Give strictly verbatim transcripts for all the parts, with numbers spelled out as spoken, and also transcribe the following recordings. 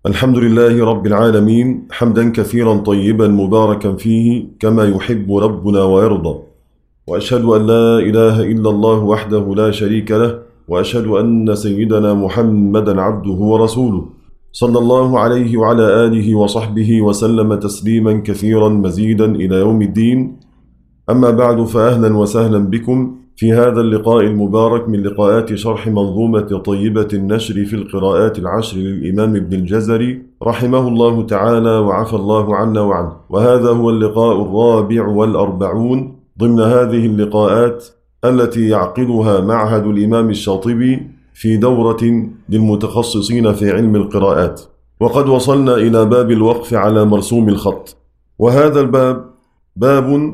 الحمد لله رب العالمين، حمدا كثيرا طيبا مباركا فيه كما يحب ربنا ويرضى. وأشهد أن لا إله إلا الله وحده لا شريك له، وأشهد أن سيدنا محمدا عبده ورسوله، صلى الله عليه وعلى آله وصحبه وسلم تسليما كثيرا مزيدا إلى يوم الدين. أما بعد، فأهلا وسهلا بكم في هذا اللقاء المبارك من لقاءات شرح منظومة طيبة النشر في القراءات العشر للإمام ابن الجزري رحمه الله تعالى وعفى الله عنا وعنه. وهذا هو اللقاء الرابع والأربعون ضمن هذه اللقاءات التي يعقدها معهد الإمام الشاطبي في دورة للمتخصصين في علم القراءات. وقد وصلنا إلى باب الوقف على مرسوم الخط، وهذا الباب باب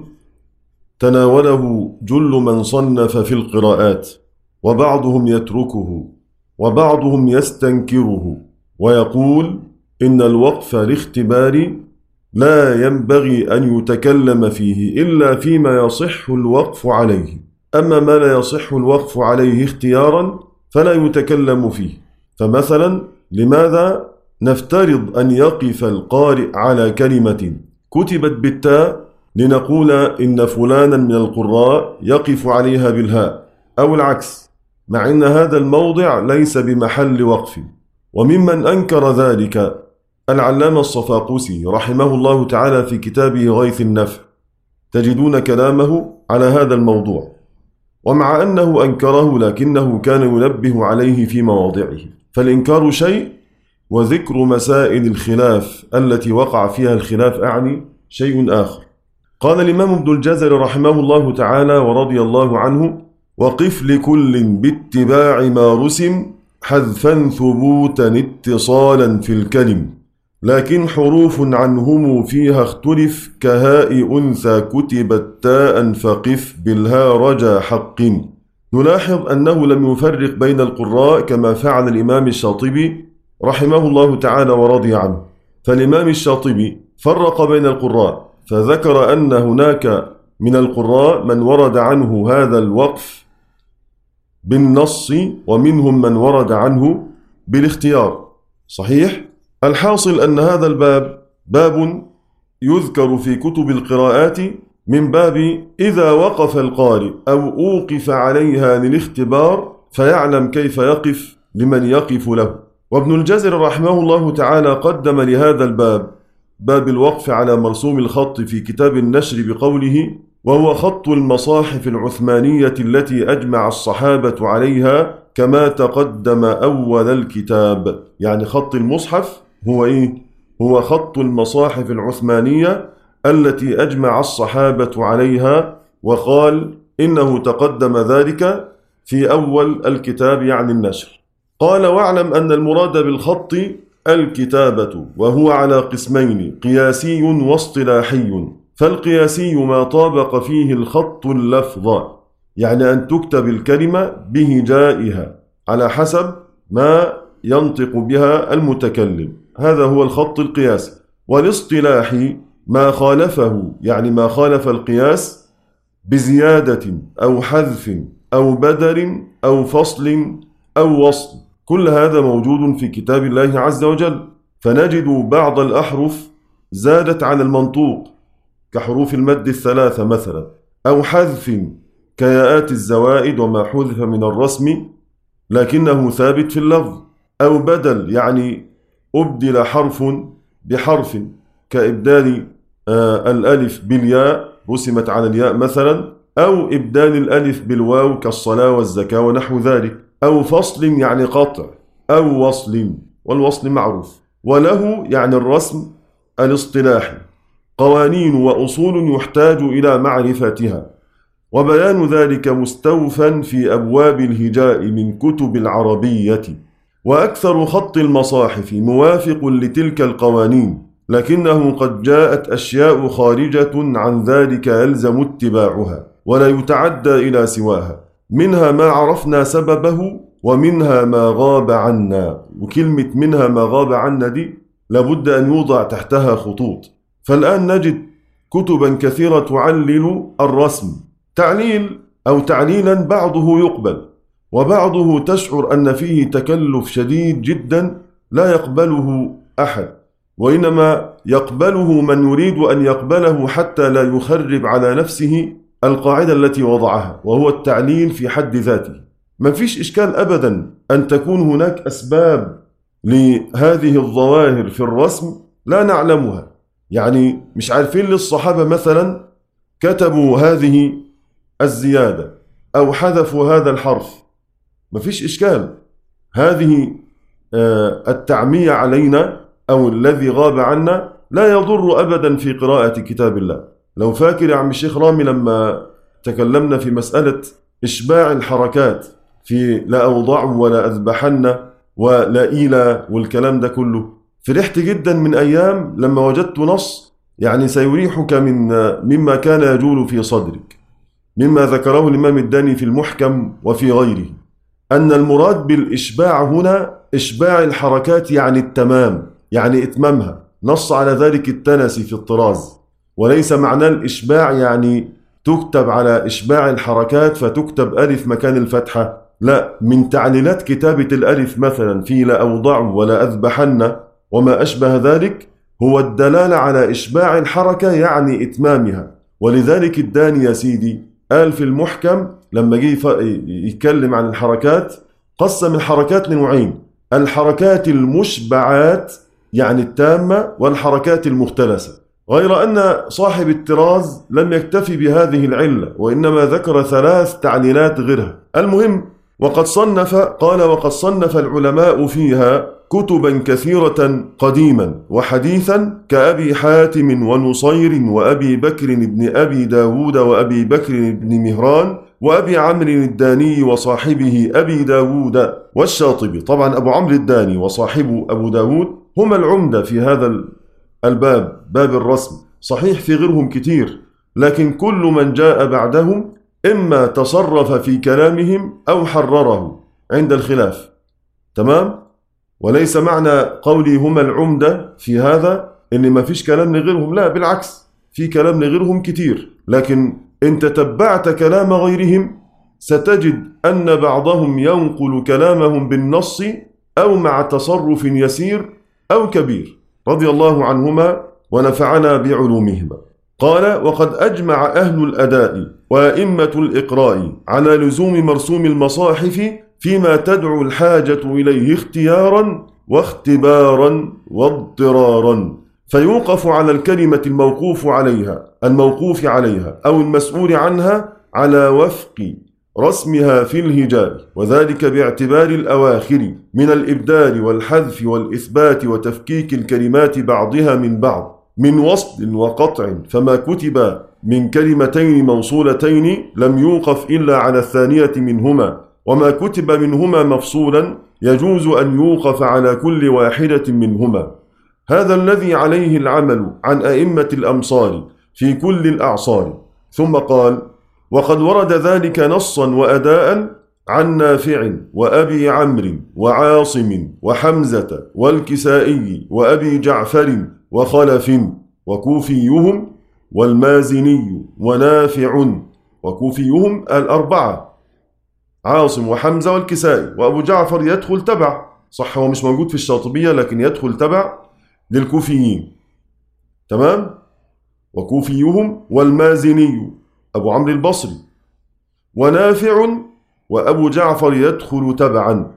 تناوله جل من صنف في القراءات، وبعضهم يتركه وبعضهم يستنكره ويقول إن الوقف الاختبار لا ينبغي أن يتكلم فيه إلا فيما يصح الوقف عليه، أما ما لا يصح الوقف عليه اختيارا فلا يتكلم فيه. فمثلا لماذا نفترض أن يقف القارئ على كلمة كتبت بالتاء لنقول إن فلانا من القراء يقف عليها بالهاء، أو العكس، مع أن هذا الموضع ليس بمحل وقف؟ وممن أنكر ذلك العلامة الصفاقسي رحمه الله تعالى في كتابه غيث النفع، تجدون كلامه على هذا الموضوع. ومع أنه أنكره لكنه كان ينبه عليه في مواضعه، فالإنكار شيء وذكر مسائل الخلاف التي وقع فيها الخلاف أعني شيء آخر. قال الإمام ابن الجزري رحمه الله تعالى ورضي الله عنه: وقف لكل باتباع ما رسم حذفا ثبوتا اتصالا في الكلم، لكن حروف عنهم فيها اختلف كهاء أنثى كتبت تاء فقف بالها رجا حق. نلاحظ أنه لم يفرق بين القراء كما فعل الإمام الشاطبي رحمه الله تعالى ورضي عنه. فالإمام الشاطبي فرق بين القراء، فذكر أن هناك من القراء من ورد عنه هذا الوقف بالنص، ومنهم من ورد عنه بالاختيار. صحيح؟ الحاصل أن هذا الباب باب يذكر في كتب القراءات من باب إذا وقف القارئ أو أوقف عليها للاختبار فيعلم كيف يقف لمن يقف له. وابن الجزري رحمه الله تعالى قدم لهذا الباب باب الوقف على مرسوم الخط في كتاب النشر بقوله: وهو خط المصاحف العثمانية التي أجمع الصحابة عليها كما تقدم أول الكتاب. يعني خط المصحف هو إيه؟ هو خط المصاحف العثمانية التي أجمع الصحابة عليها، وقال إنه تقدم ذلك في أول الكتاب يعني النشر. قال: واعلم أن المراد بالخط الكتابة، وهو على قسمين: قياسي واصطلاحي. فالقياسي ما طابق فيه الخط اللفظ، يعني أن تكتب الكلمة بهجائها على حسب ما ينطق بها المتكلم، هذا هو الخط القياسي. والاصطلاحي ما خالفه، يعني ما خالف القياس بزيادة أو حذف أو بدل أو فصل أو وصل. كل هذا موجود في كتاب الله عز وجل، فنجد بعض الأحرف زادت على المنطوق كحروف المد الثلاثة مثلا، أو حذف كياءات الزوائد وما حذف من الرسم لكنه ثابت في اللفظ، أو بدل يعني أبدل حرف بحرف كإبدال آه الألف بالياء رسمت على الياء مثلا، أو إبدال الألف بالواو كالصلاة والزكاة ونحو ذلك، أو فصل يعني قطع، أو وصل، والوصل معروف. وله يعني الرسم الاصطلاحي قوانين وأصول يحتاج إلى معرفتها، وبيان ذلك مستوفى في أبواب الهجاء من كتب العربية. وأكثر خط المصاحف موافق لتلك القوانين، لكنه قد جاءت أشياء خارجة عن ذلك يلزم اتباعها ولا يتعدى إلى سواها، منها ما عرفنا سببه ومنها ما غاب عنا. وكلمة منها ما غاب عنا دي لابد أن يوضع تحتها خطوط. فالآن نجد كتبا كثيرة تعلل الرسم تعليل أو تعليلا بعضه يقبل، وبعضه تشعر أن فيه تكلف شديد جدا لا يقبله أحد، وإنما يقبله من يريد أن يقبله حتى لا يخرب على نفسه القاعدة التي وضعها، وهو التعليل في حد ذاته. ما فيش إشكال أبدا أن تكون هناك أسباب لهذه الظواهر في الرسم لا نعلمها، يعني مش عارفين للصحابة مثلا كتبوا هذه الزيادة أو حذفوا هذا الحرف، ما فيش إشكال. هذه التعمية علينا أو الذي غاب عنا لا يضر أبدا في قراءة كتاب الله. لو فاكر يا عم الشيخ رامي لما تكلمنا في مسألة إشباع الحركات في لا أوضع ولا أذبحن ولا إيلا والكلام ده كله، فرحت جدا من أيام لما وجدت نص يعني سيريحك من مما كان يجول في صدرك، مما ذكره الإمام الداني في المحكم وفي غيره، أن المراد بالإشباع هنا إشباع الحركات يعني التمام، يعني إتمامها. نص على ذلك التنسي في الطراز، وليس معنى الإشباع يعني تكتب على إشباع الحركات فتكتب ألف مكان الفتحة، لا، من تعليلات كتابة الألف مثلا في لا أوضع ولا أذبحن وما أشبه ذلك هو الدلالة على إشباع الحركة يعني إتمامها. ولذلك الداني يا سيدي قال في المحكم لما جه يتكلم عن الحركات قسم الحركات لنوعين: الحركات المشبعات يعني التامة، والحركات المختلسة. غير أن صاحب الطراز لم يكتفي بهذه العلة، وإنما ذكر ثلاث تعليلات غيرها. المهم، وقد صنف قال وقد صنف العلماء فيها كتبا كثيرة قديما وحديثا كأبي حاتم ونصير وأبي بكر بن أبي داود وأبي بكر بن مهران وأبي عمرو الداني وصاحبه أبي داود والشاطبي. طبعا أبو عمرو الداني وصاحبه أبو داود هما العمدة في هذا الباب، باب الرسم. صحيح في غيرهم كتير، لكن كل من جاء بعدهم إما تصرف في كلامهم أو حرره عند الخلاف. تمام؟ وليس معنى قولي هما العمدة في هذا إن ما فيش كلام لغيرهم، لا، بالعكس، في كلام لغيرهم كتير، لكن إن تتبعت كلام غيرهم ستجد أن بعضهم ينقل كلامهم بالنص أو مع تصرف يسير أو كبير، رضي الله عنهما ونفعنا بعلومهما. قال: وقد أجمع أهل الأداء وأئمة الإقراء على لزوم مرسوم المصاحف فيما تدعو الحاجة إليه اختيارا واختبارا واضطرارا، فيوقف على الكلمة الموقوف عليها الموقوف عليها أو المسؤول عنها على وفق رسمها في الهجاء، وذلك باعتبار الأواخر من الإبدال والحذف والإثبات وتفكيك الكلمات بعضها من بعض من وصل وقطع، فما كتب من كلمتين موصولتين لم يوقف إلا على الثانية منهما، وما كتب منهما مفصولا يجوز أن يوقف على كل واحدة منهما. هذا الذي عليه العمل عن أئمة الأمصار في كل الأعصار. ثم قال: وقد ورد ذلك نصا وأداء عن نافع وأبي عمرو وعاصم وحمزة والكسائي وأبي جعفر وخلف وكوفيهم والمازني ونافع، وكوفيهم الأربعة عاصم وحمزة والكسائي، وأبو جعفر يدخل تبع، صح هو مش موجود في الشاطبية لكن يدخل تبع للكوفيين. تمام؟ وكوفيهم والمازني أبو عمرو البصري، ونافع وأبو جعفر يدخل تبعا.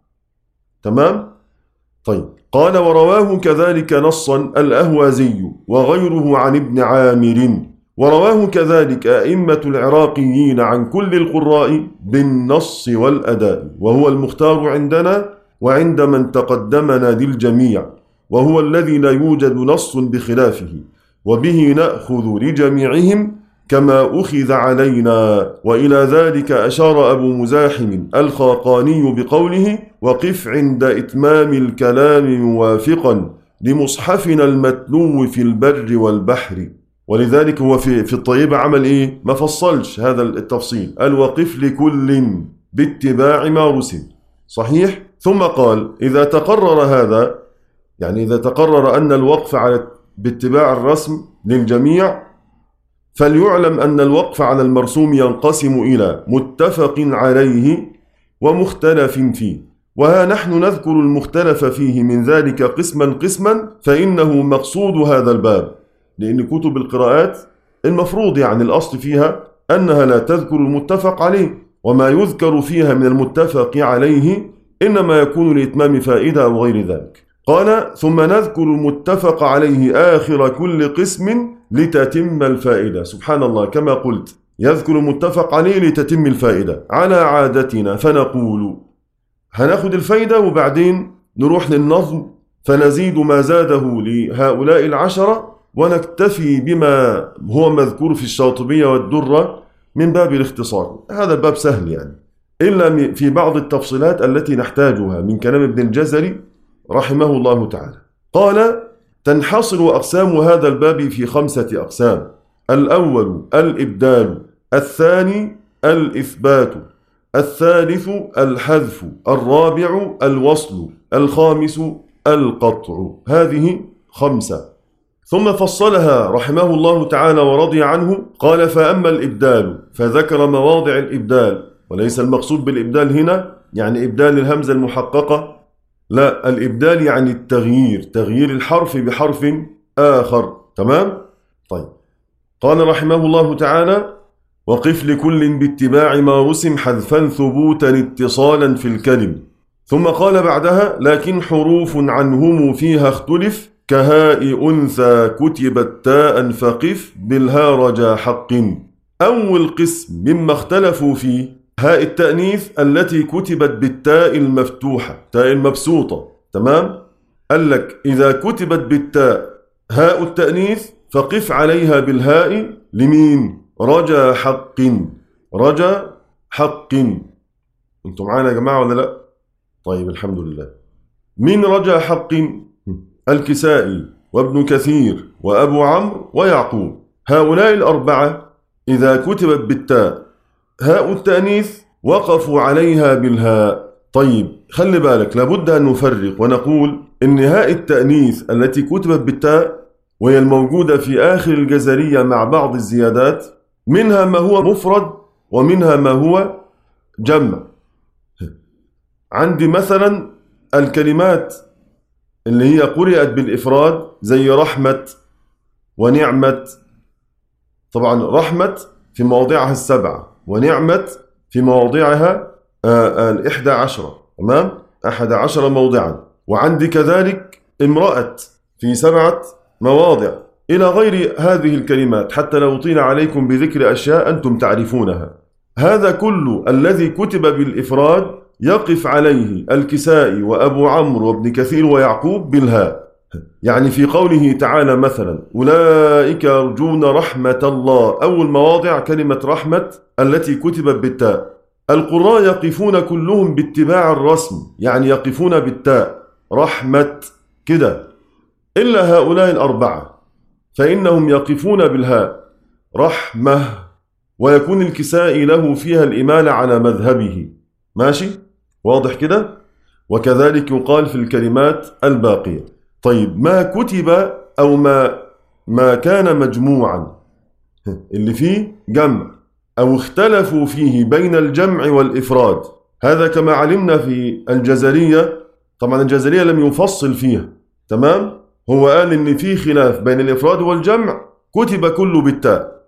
تمام؟ طيب، قال: ورواه كذلك نصا الأهوازي وغيره عن ابن عامر، ورواه كذلك أئمة العراقيين عن كل القراء بالنص والأداء، وهو المختار عندنا وعند من تقدمنا للجميع، وهو الذي لا يوجد نص بخلافه، وبه نأخذ لجميعهم كما أخذ علينا. وإلى ذلك أشار أبو مزاحم الخاقاني بقوله: وقف عند إتمام الكلام موافقا لمصحفنا المتلو في البر والبحر. ولذلك هو في, في الطيبة عمل إيه؟ ما فصلش هذا التفصيل، قال: وقف لكل باتباع ما رسم. صحيح؟ ثم قال: إذا تقرر هذا، يعني إذا تقرر أن الوقف على باتباع الرسم للجميع، فليعلم أن الوقف على المرسوم ينقسم إلى متفق عليه ومختلف فيه. وها نحن نذكر المختلف فيه من ذلك قسما قسما فإنه مقصود هذا الباب. لأن كتب القراءات المفروض يعني الأصل فيها أنها لا تذكر المتفق عليه، وما يذكر فيها من المتفق عليه إنما يكون لإتمام فائدة أو غير ذلك. قال ثم نذكر المتفق عليه آخر كل قسم لتتم الفائدة. سبحان الله، كما قلت يذكر المتفق عليه لتتم الفائدة على عادتنا، فنقول هناخد الفائدة وبعدين نروح للنظم فنزيد ما زاده لهؤلاء العشرة ونكتفي بما هو مذكور في الشاطبية والدرة من باب الاختصار. هذا الباب سهل يعني، إلا في بعض التفصيلات التي نحتاجها من كلام ابن الجزري رحمه الله تعالى. قال تنحصر أقسام هذا الباب في خمسة أقسام: الأول الإبدال، الثاني الإثبات، الثالث الحذف، الرابع الوصل، الخامس القطع. هذه خمسة. ثم فصلها رحمه الله تعالى ورضي عنه. قال فأما الإبدال فذكر مواضع الإبدال، وليس المقصود بالإبدال هنا يعني إبدال الهمزة المحققة، لا، الإبدال يعني التغيير، تغيير الحرف بحرف آخر. تمام؟ طيب. قال رحمه الله تعالى وقف لكل باتباع ما رسم حذفا ثبوتا اتصالا في الكلم. ثم قال بعدها لكن حروف عنهم فيها اختلف كهاء أنثى كتبت تاء فقف بالها رجا حق. أول قسم مما اختلفوا فيه هاء التأنيث التي كتبت بالتاء المفتوحة، تاء المبسوطة. تمام؟ قال لك إذا كتبت بالتاء هاء التأنيث فقف عليها بالهاء لمين؟ رجا حق. رجا حق. انتم معانا يا جماعة ولا لا؟ طيب الحمد لله. من رجا حق؟ الكسائي وابن كثير وأبو عمرو ويعقوب. هؤلاء الأربعة إذا كتبت بالتاء هاء التأنيث وقفوا عليها بالهاء. طيب خلي بالك، لابد أن نفرق ونقول إن هاء التأنيث التي كتبت بالتاء وهي الموجودة في آخر الجزرية مع بعض الزيادات، منها ما هو مفرد ومنها ما هو جمع. عندي مثلا الكلمات اللي هي قرأت بالإفراد زي رحمة ونعمة. طبعا رحمة في مواضعها السبعة ونعمة في مواضعها الإحدى عشرة. تمام؟ أحد عشر موضعا. وعندي كذلك امرأة في سبعة مواضع إلى غير هذه الكلمات، حتى لو طيل عليكم بذكر أشياء أنتم تعرفونها. هذا كل الذي كتب بالإفراد يقف عليه الكسائي وأبو عمرو وابن كثير ويعقوب بالهاء. يعني في قوله تعالى مثلا أولئك يرجون رحمة الله، أول مواضع كلمة رحمة التي كتبت بالتاء. القراء يقفون كلهم باتباع الرسم، يعني يقفون بالتاء رحمة كده، إلا هؤلاء الأربعة فإنهم يقفون بالهاء رحمة، ويكون الكسائي له فيها الإمالة على مذهبه. ماشي؟ واضح كده؟ وكذلك يقال في الكلمات الباقية. طيب ما كتب أو ما ما كان مجموعا اللي فيه جمع أو اختلفوا فيه بين الجمع والإفراد، هذا كما علمنا في الجزرية. طبعا الجزرية لم يفصل فيها. تمام؟ هو قال إن في خلاف بين الإفراد والجمع كتب كله بالتاء.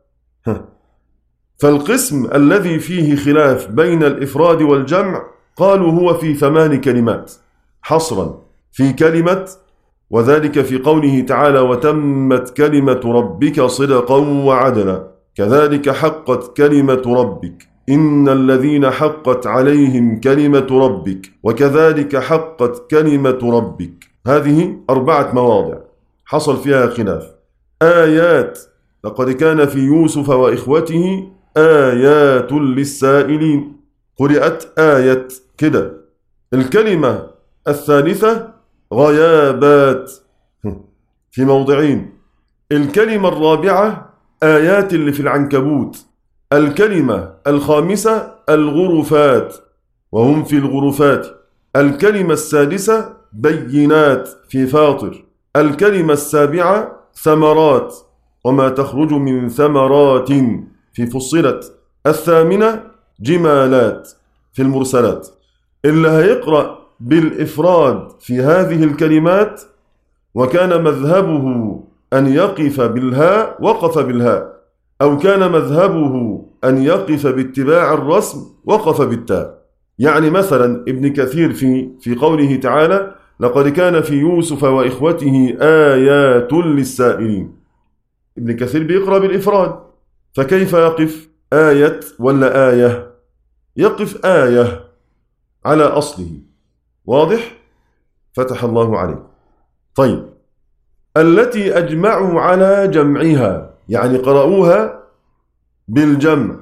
فالقسم الذي فيه خلاف بين الإفراد والجمع قالوا هو في ثمان كلمات حصرا، في كلمة وذلك في قوله تعالى وتمت كلمة ربك صدقا وعدلا كذلك حقت كلمة ربك إن الذين حقت عليهم كلمة ربك وكذلك حقت كلمة ربك. هذه أربعة مواضع حصل فيها خلاف. آيات لقد كان في يوسف وإخوته آيات للسائلين، قرأت آية كده. الكلمة الثالثة غيابات في موضعين. الكلمة الرابعة آيات اللي في العنكبوت. الكلمة الخامسة الغرفات وهم في الغرفات. الكلمة السادسة بينات في فاطر. الكلمة السابعة ثمرات وما تخرج من ثمرات في فصلت. الثامنة جمالات في المرسلات. اللي هيقرأ بالإفراد في هذه الكلمات وكان مذهبه أن يقف بالهاء وقف بالهاء، أو كان مذهبه أن يقف باتباع الرسم وقف بالتاء. يعني مثلا ابن كثير في في قوله تعالى لقد كان في يوسف وإخوته آيات للسائلين، ابن كثير بيقرأ بالإفراد، فكيف يقف آية ولا آية؟ يقف آية على أصله. واضح؟ فتح الله عليك. طيب، التي أجمعوا على جمعها، يعني قرأوها بالجمع،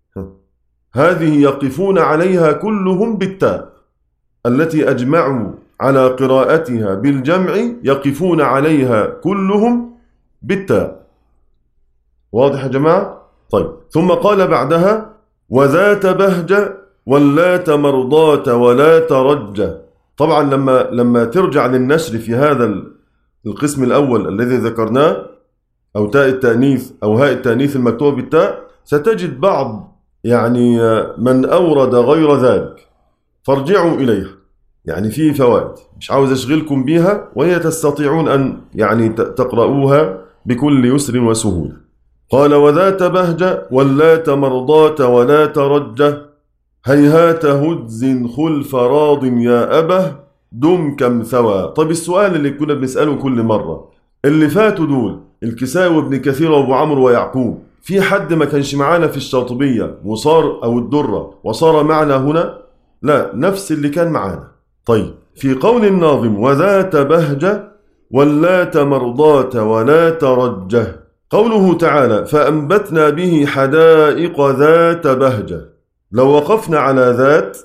هذه يقفون عليها كلهم بالتاء. التي أجمعوا على قراءتها بالجمع يقفون عليها كلهم بالتاء. واضح يا جماعة؟ طيب، ثم قال بعدها وذات بهجة واللات مرضات ولا ترجة. طبعا لما لما ترجع للنشر في هذا القسم الأول الذي ذكرناه، أو تاء التأنيث أو هاء التأنيث المكتوب بالتاء، ستجد بعض يعني من أورد غير ذلك، فارجعوا إليها. يعني فيه فوائد مش عاوز أشغلكم بها، وهي تستطيعون أن يعني تقرؤوها بكل يسر وسهولة. قال وذات بهجة واللات مرضات ولا ترجة هيهات هدز خلف راض يا أبه دم كم ثوى. طيب السؤال اللي كنا بنسأله كل مرة، اللي فاتوا دول الكسائي وابن كثير وابو عمرو ويعقوب، في حد ما كانش معانا في الشاطبية وصار أو الدرة وصار معنا هنا؟ لا، نفس اللي كان معانا. طيب، في قول الناظم وذات بهجة واللات مرضات ولا ترجه، قوله تعالى فأنبتنا به حدائق ذات بهجة، لو وقفنا على ذات،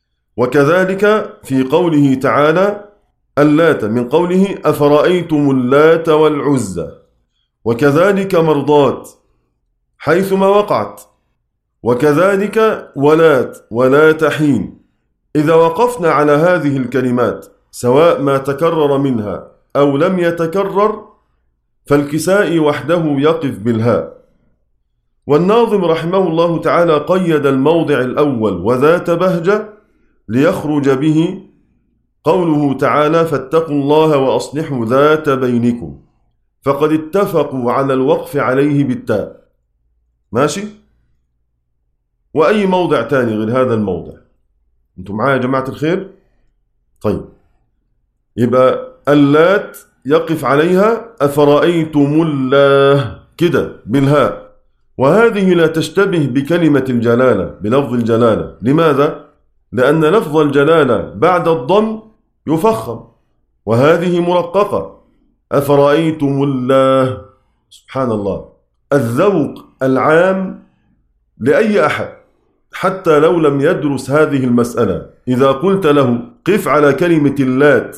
وكذلك في قوله تعالى اللات من قوله أفرأيتم اللات والعزى، وكذلك مرضات حيثما وقعت، وكذلك ولات ولا تحين. إذا وقفنا على هذه الكلمات سواء ما تكرر منها أو لم يتكرر، فالكسائي وحده يقف بالهاء. والناظم رحمه الله تعالى قيد الموضع الأول وذات بهجة ليخرج به قوله تعالى فاتقوا الله وأصلحوا ذات بينكم، فقد اتفقوا على الوقف عليه بالتاء. ماشي؟ وأي موضع تاني غير هذا الموضع؟ أنتم معايا يا جماعة الخير؟ طيب، يبقى اللات يقف عليها أفرأيتم الله كده بالهاء، وهذه لا تشتبه بكلمة الجلالة بلفظ الجلالة. لماذا؟ لأن لفظ الجلالة بعد الضم يفخم، وهذه مرققة أفرأيتم الله. سبحان الله، الذوق العام لأي أحد حتى لو لم يدرس هذه المسألة، إذا قلت له قف على كلمة اللات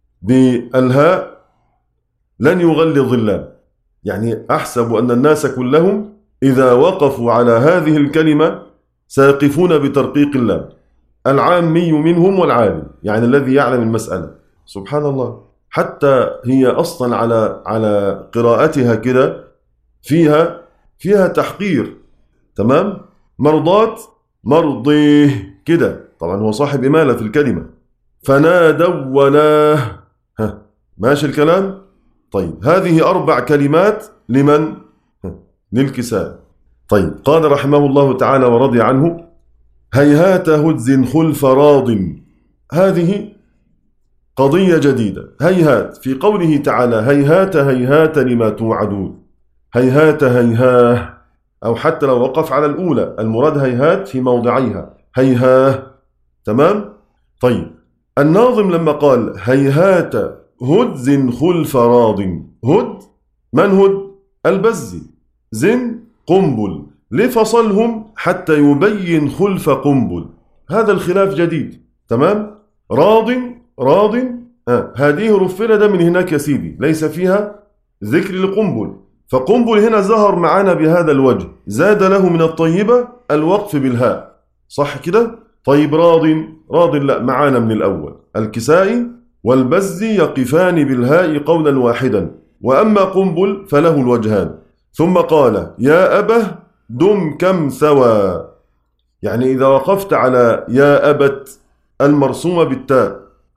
بالهاء لن يغلظ اللام. يعني أحسب أن الناس كلهم إذا وقفوا على هذه الكلمة سيقفون بترقيق اللام، العامي منهم والعالم، يعني الذي يعلم المسألة. سبحان الله، حتى هي أصلا على على قراءتها كده فيها فيها تحقير. تمام؟ مرضات مرضيه كده، طبعا هو صاحب إمالة في الكلمة. فنادوا ولا، ها ماشي الكلام؟ طيب، هذه أربع كلمات لمن؟ للكسائي. طيب، قال رحمه الله تعالى ورضي عنه هيهات هدز خلف راض، هذه قضية جديدة. هيهات في قوله تعالى هيهات هيهات لما توعدون، هيهات هيهاه، أو حتى لو وقف على الأولى المراد هيهات في موضعيها هيهاه. تمام؟ طيب، الناظم لما قال هيهات هدز خلف راض، هد من هد؟ البزي، زن قنبل، لفصلهم حتى يبين خلف قنبل، هذا الخلاف جديد. تمام؟ راض راض، آه. هذه رفلة ده من هناك يا سيدي، ليس فيها ذكر لقنبل، فقنبل هنا ظهر معنا بهذا الوجه، زاد له من الطيبة الوقف بالهاء، صح كده؟ طيب، راض راض لا معانا من الأول، الكسائي والبزي يقفان بالهاء قولا واحدا، وأما قنبل فله الوجهان. ثم قال يا أبه دم كم ثوى، يعني إذا وقفت على يا أبت المرسومة بالتاء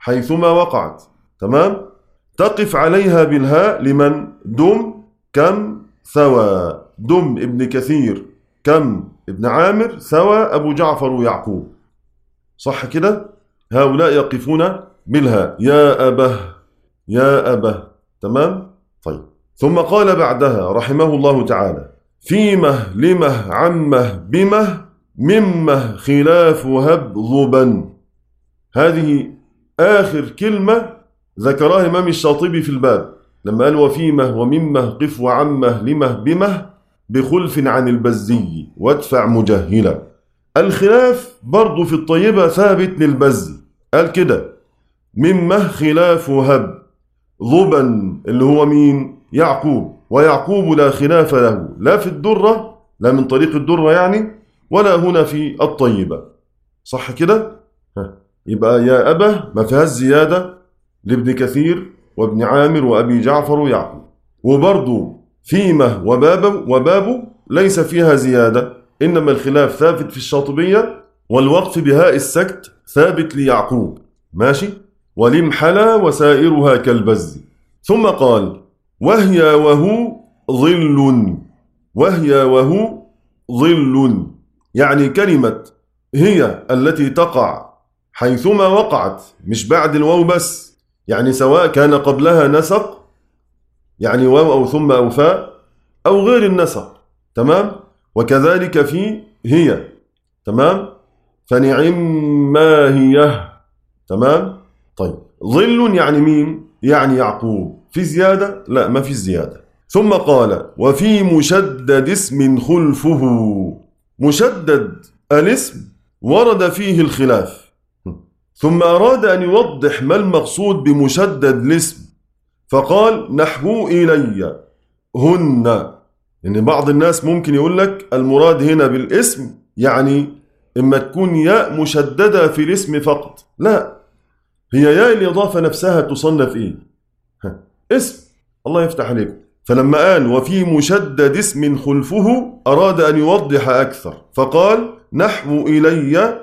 حيثما وقعت. تمام؟ تقف عليها بالهاء لمن؟ دم كم ثوى، دم ابن كثير، كم ابن عامر، ثوى أبو جعفر ويعقوب. صح كده؟ هؤلاء يقفون بالهاء، يا أبه يا أبه. تمام؟ طيب. ثم قال بعدها رحمه الله تعالى: فيمه لمه عمه بمه ممه خلاف هب ظبا. هذه آخر كلمة ذكرها الإمام الشاطبي في الباب لما قال: وفيمه وممه قف وعمه لمه بمه بخلف عن البزي وادفع مجهلا. الخلاف برضو في الطيبة ثابت للبزي، قال كده: ممه خلاف هب ظبا، اللي هو مين؟ يعقوب، ويعقوب لا خلاف له لا في الدرة، لا من طريق الدرة يعني، ولا هنا في الطيبة. صح كده؟ يبقى يا أبه ما فيهاش زيادة لابن كثير وابن عامر وأبي جعفر ويعقوب. وبرضو فيمه وبابه وبابه ليس فيها زيادة، إنما الخلاف ثابت في الشاطبية، والوقف بهاء السكت ثابت ليعقوب. ماشي؟ ولمحلا وسائرها كالبز. ثم قال: وهي وهو ظل، وهي وهو ظل، يعني كلمة هي التي تقع حيثما وقعت، مش بعد الواو بس، يعني سواء كان قبلها نسق، يعني واو أو ثم أو فاء، أو غير النسق. تمام؟ وكذلك في هي. تمام؟ فنعم ما هي. تمام؟ طيب. ظل يعني مين؟ يعني يعقوب. في زيادة؟ لا، ما في زيادة. ثم قال: وفي مشدد اسم خلفه. مشدد الاسم ورد فيه الخلاف، ثم أراد أن يوضح ما المقصود بمشدد الاسم، فقال: نحو إلي هن. يعني بعض الناس ممكن يقول لك المراد هنا بالاسم يعني إما تكون ياء مشددة في الاسم فقط. لا، هي ياء الإضافة نفسها تصنف إيه؟ اسم. الله يفتح عليكم. فلما قال وفي مشدد اسم خلفه أراد أن يوضح أكثر، فقال: نحو إلي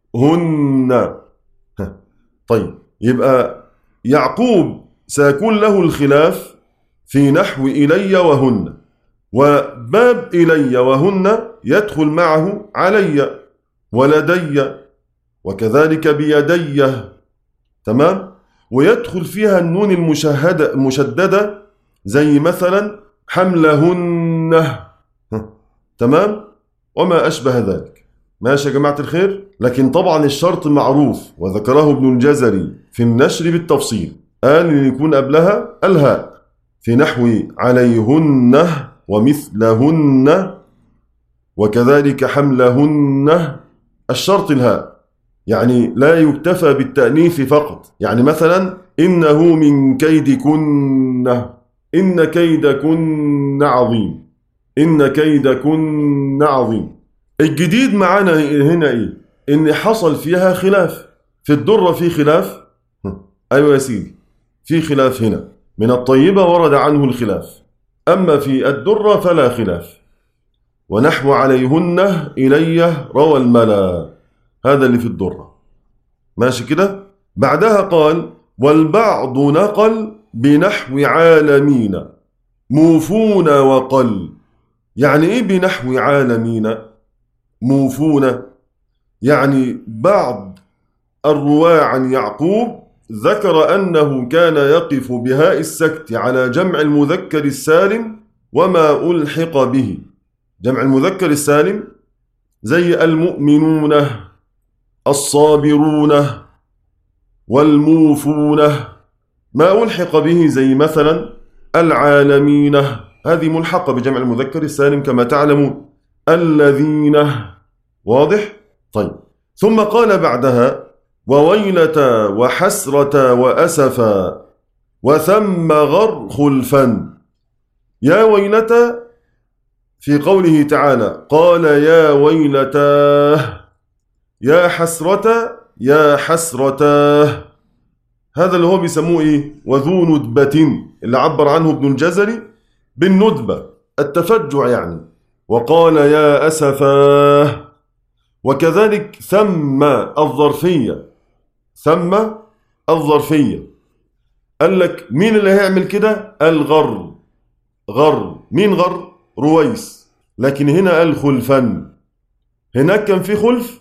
هن. طيب، يبقى يعقوب سيكون له الخلاف في نحو إلي وهن، وباب إلي وهن يدخل معه علي ولدي، وكذلك بيدي. تمام؟ ويدخل فيها النون المشهدة المشددة زي مثلا حملهن. تمام؟ وما أشبه ذلك. ماشي يا جماعة الخير؟ لكن طبعا الشرط معروف وذكره ابن الجزري في النشر بالتفصيل، قال أن يكون قبلها الهاء في نحو عليهن ومثلهن وكذلك حملهن، الشرط الهاء، يعني لا يكتفى بالتأنيث فقط. يعني مثلا إنه من كيدكن، إن كيدكن عظيم، إن كيدكن عظيم. الجديد معانا هنا إيه؟ إن حصل فيها خلاف. في الدرة في خلاف؟ أيوة يا سيدي، في خلاف هنا. من الطيبة ورد عنه الخلاف، أما في الدرة فلا خلاف. ونحو عليهن إلي روى الملا، هذا اللي في الدرة. ماشي كده؟ بعدها قال: والبعض نقل بنحو عالمين موفون وقل. يعني إيه بنحو عالمين موفون؟ يعني بعض الرواة عن يعقوب ذكر أنه كان يقف بهاء السكت على جمع المذكر السالم وما ألحق به. جمع المذكر السالم زي المؤمنون، الصابرون، والموفون. ما ألحق به زي مثلا العالمين، هذه ملحقة بجمع المذكر السالم كما تعلمون. الذين. واضح؟ طيب. ثم قال بعدها: وويلة وحسرة وأسفا وثم غر خلفا. يا ويلة في قوله تعالى قال يا ويلتاه، يا حسرة يا حسرتاه، هذا اللي هو بيسموه ايه؟ وذو ندبة، اللي عبر عنه ابن الجزري بالندبة، التفجع يعني. وقال يا أسفاه. وكذلك ثم الظرفية، ثم الظرفية. قال لك مين اللي هيعمل كده؟ الغر. غر. مين غر؟ رويس. لكن هنا قال خلفا. هناك كان في خلف؟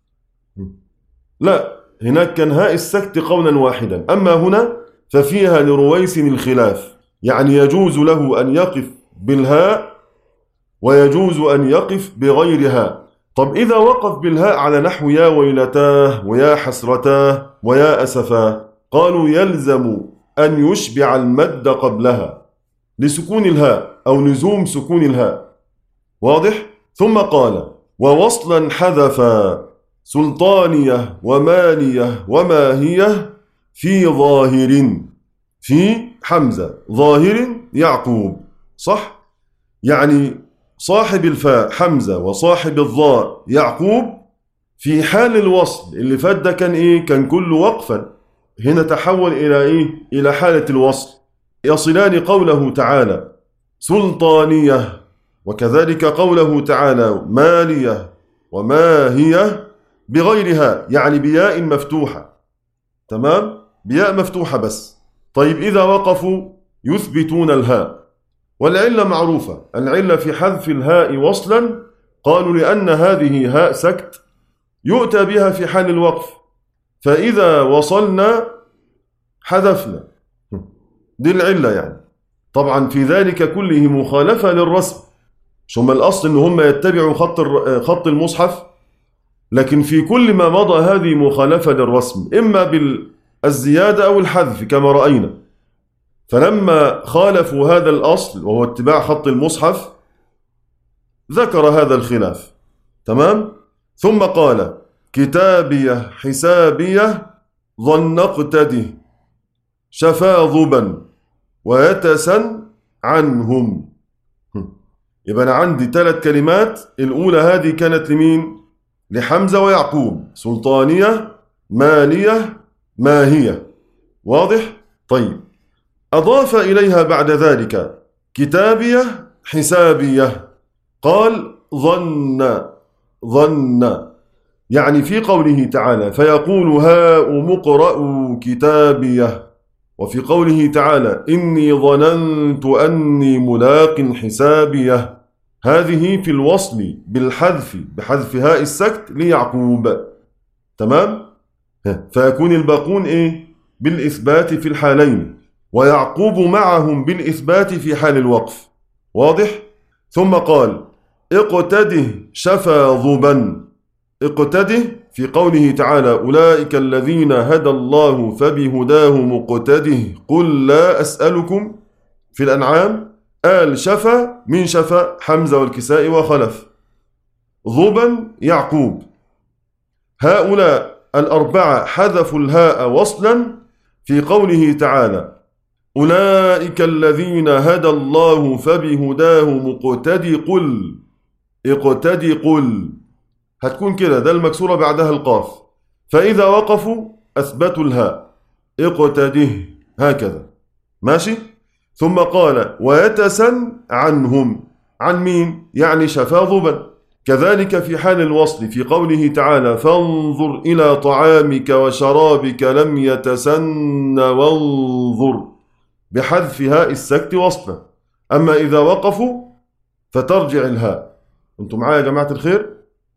لا، هناك كان هاء السكت قولا واحدا، أما هنا ففيها لرويس الخلاف، يعني يجوز له أن يقف بالهاء ويجوز أن يقف بغيرها. طب إذا وقف بالهاء على نحو يا ويلتاه ويا حسرتاه ويا أسفاه، قالوا يلزم أن يشبع المد قبلها لسكون الهاء أو لزوم سكون الهاء. واضح؟ ثم قال ووصلا حذفا سلطانية ومانية وماهية في ظاهر. في حمزة، ظاهر يعقوب، صح؟ يعني صاحب الفاء حمزة وصاحب الظاء يعقوب في حال الوصل. اللي فات ده كان إيه؟ كان كله وقفا. هنا تحول إلى إيه؟ إلى حالة الوصل. يصلان قوله تعالى سلطانية، وكذلك قوله تعالى مالية وماهية بغيرها، يعني بياء مفتوحة. تمام؟ بياء مفتوحة بس. طيب إذا وقفوا يثبتون الهاء، والعلة معروفة. العلة في حذف الهاء وصلا قالوا لأن هذه هاء سكت يؤتى بها في حال الوقف، فإذا وصلنا حذفنا. دي العلة يعني. طبعا في ذلك كله مخالفة للرسم، ثم الأصل أن هم يتبعوا خط خط المصحف، لكن في كل ما مضى هذه مخالفة للرسم، إما بالزيادة أو الحذف كما رأينا. فلما خالفوا هذا الأصل وهو اتباع خط المصحف ذكر هذا الخلاف. تمام؟ ثم قال كتابية حسابية ظن اقتده شفاظبا ويتسن عنهم. يبقى أنا عندي ثلاث كلمات. الأولى هذه كانت لمين؟ لحمزة ويعقوب، سلطانية مالية ماهية. واضح؟ طيب أضاف إليها بعد ذلك كتابية حسابية، قال ظن. ظن يعني في قوله تعالى فيقول هاؤم اقرءوا كتابيه، وفي قوله تعالى إني ظننت أني ملاق حسابيه، هذه في الوصل بالحذف بحذف هاء السكت ليعقوب. تمام؟ فيكون الباقون إيه؟ بالإثبات في الحالين، ويعقوب معهم بالإثبات في حال الوقف. واضح؟ ثم قال اقتده شفاظبا. اقتده في قوله تعالى أولئك الذين هدى الله فبهداه مقتده قل لا أسألكم. في الأنعام آل شفا من شفا حمزة والكساء وخلف، ظبا يعقوب. هؤلاء الأربعة حذفوا الهاء وصلا في قوله تعالى أولئك الذين هدى الله فبهداه مقتدي قل. اقتدي قل هتكون كده، ده المكسورة بعدها القاف، فإذا وقفوا أثبتوا الهاء اقتده هكذا. ماشي؟ ثم قال ويتسن عنهم. عن مين؟ يعني شفاظبا. كذلك في حال الوصل في قوله تعالى فانظر إلى طعامك وشرابك لم يتسن وانظر بحذف هاء السكت وصلا. أما إذا وقفوا فترجع الهاء. أنتم معايا يا جماعة الخير؟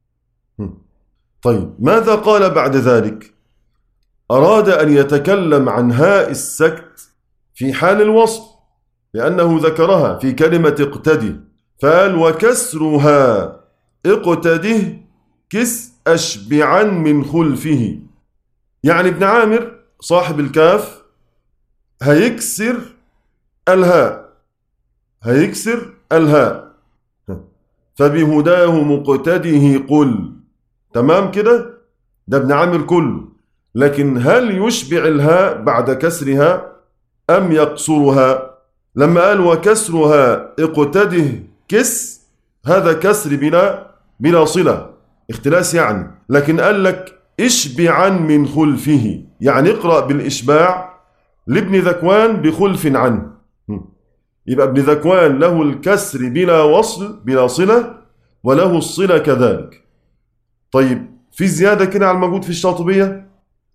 طيب ماذا قال بعد ذلك؟ أراد أن يتكلم عن هاء السكت في حال الوصل، لأنه ذكرها في كلمة اقتدي، فقال وكسرها اقتده كس أشبعا من خلفه. يعني ابن عامر صاحب الكاف هيكسر الهاء، هيكسر الهاء فبهداه مقتده قل. تمام كده؟ ده ابن عامر كله. لكن هل يشبع الهاء بعد كسرها أم يقصرها؟ لما قال وكسرها اقتده كس، هذا كسر بلا بلا صلة، اختلاس يعني. لكن قال لك اشبعا من خلفه، يعني اقرأ بالإشباع لابن ذكوان بخلف عنه. يبقى ابن ذكوان له الكسر بلا وصل بلا صلة، وله الصلة كذلك. طيب في زيادة كده على الموجود في الشاطبية،